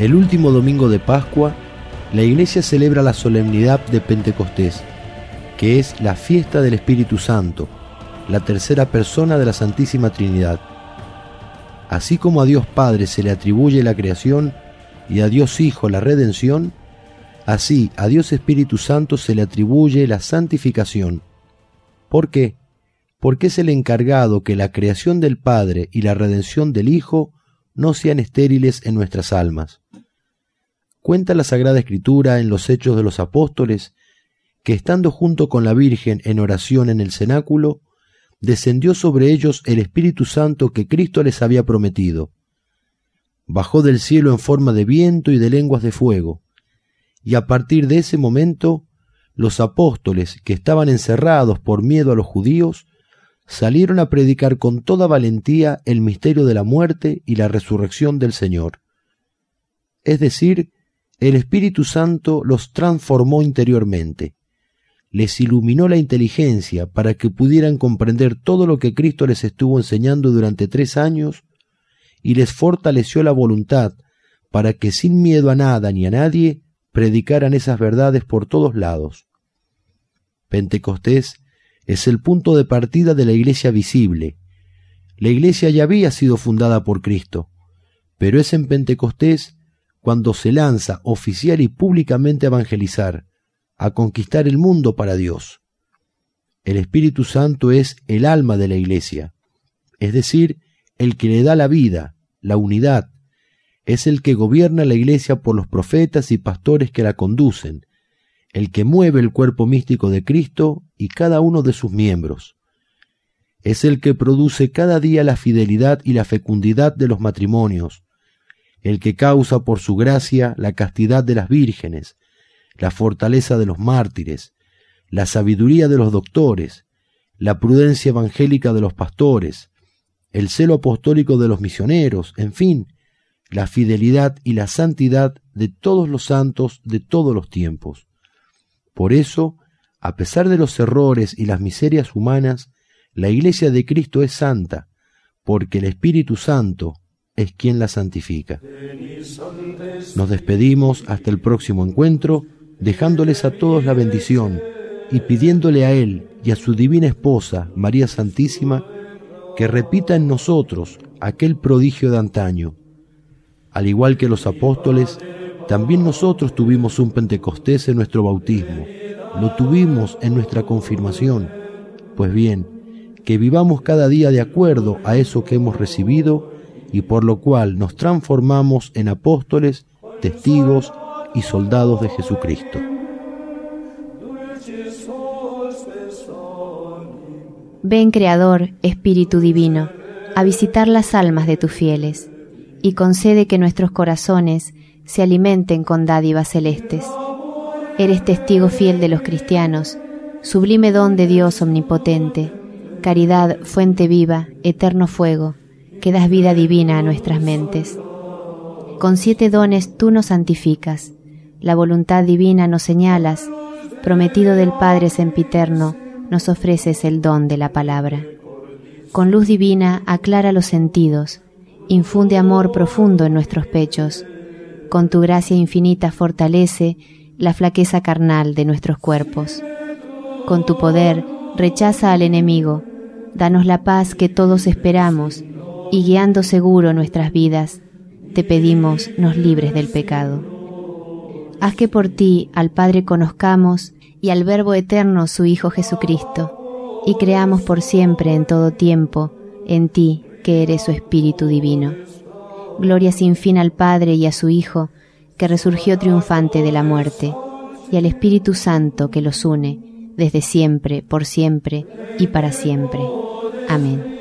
El último domingo de Pascua, la Iglesia celebra la solemnidad de Pentecostés, que es la fiesta del Espíritu Santo, la tercera persona de la Santísima Trinidad. Así como a Dios Padre se le atribuye la creación y a Dios Hijo la redención, así a Dios Espíritu Santo se le atribuye la santificación. ¿Por qué? Porque es el encargado que la creación del Padre y la redención del Hijo no sean estériles en nuestras almas. Cuenta la Sagrada Escritura en los Hechos de los Apóstoles que estando junto con la Virgen en oración en el cenáculo, descendió sobre ellos el Espíritu Santo que Cristo les había prometido. Bajó del cielo en forma de viento y de lenguas de fuego, y a partir de ese momento, los apóstoles, que estaban encerrados por miedo a los judíos, salieron a predicar con toda valentía el misterio de la muerte y la resurrección del Señor. Es decir, el Espíritu Santo los transformó interiormente, les iluminó la inteligencia para que pudieran comprender todo lo que Cristo les estuvo enseñando durante 3 años y les fortaleció la voluntad para que sin miedo a nada ni a nadie predicaran esas verdades por todos lados. Pentecostés es el punto de partida de la Iglesia visible. La Iglesia ya había sido fundada por Cristo, pero es en Pentecostés cuando se lanza oficial y públicamente a evangelizar, a conquistar el mundo para Dios. El Espíritu Santo es el alma de la Iglesia, es decir, el que le da la vida, la unidad. Es el que gobierna la Iglesia por los profetas y pastores que la conducen, el que mueve el cuerpo místico de Cristo y cada uno de sus miembros. Es el que produce cada día la fidelidad y la fecundidad de los matrimonios, el que causa por su gracia la castidad de las vírgenes, la fortaleza de los mártires, la sabiduría de los doctores, la prudencia evangélica de los pastores, el celo apostólico de los misioneros, en fin, la fidelidad y la santidad de todos los santos de todos los tiempos. Por eso, a pesar de los errores y las miserias humanas, la Iglesia de Cristo es santa, porque el Espíritu Santo es quien la santifica. Nos despedimos hasta el próximo encuentro, dejándoles a todos la bendición y pidiéndole a Él y a su divina esposa, María Santísima, que repita en nosotros aquel prodigio de antaño. Al igual que los apóstoles, también nosotros tuvimos un Pentecostés en nuestro bautismo, lo tuvimos en nuestra confirmación. Pues bien, que vivamos cada día de acuerdo a eso que hemos recibido y por lo cual nos transformamos en apóstoles, testigos y soldados de Jesucristo. Ven, Creador, Espíritu Divino, a visitar las almas de tus fieles, y concede que nuestros corazones se alimenten con dádivas celestes. Eres testigo fiel de los cristianos, sublime don de Dios omnipotente, caridad, fuente viva, eterno fuego, que das vida divina a nuestras mentes. Con 7 dones tú nos santificas, la voluntad divina nos señalas, prometido del Padre sempiterno, nos ofreces el don de la palabra. Con luz divina aclara los sentidos, infunde amor profundo en nuestros pechos, con tu gracia infinita fortalece la flaqueza carnal de nuestros cuerpos. Con tu poder rechaza al enemigo, danos la paz que todos esperamos, y guiando seguro nuestras vidas, te pedimos nos libres del pecado. Haz que por ti al Padre conozcamos y al Verbo eterno su Hijo Jesucristo, y creamos por siempre en todo tiempo en ti que eres su Espíritu Divino. Gloria sin fin al Padre y a su Hijo, que resurgió triunfante de la muerte, y al Espíritu Santo que los une, desde siempre, por siempre y para siempre. Amén.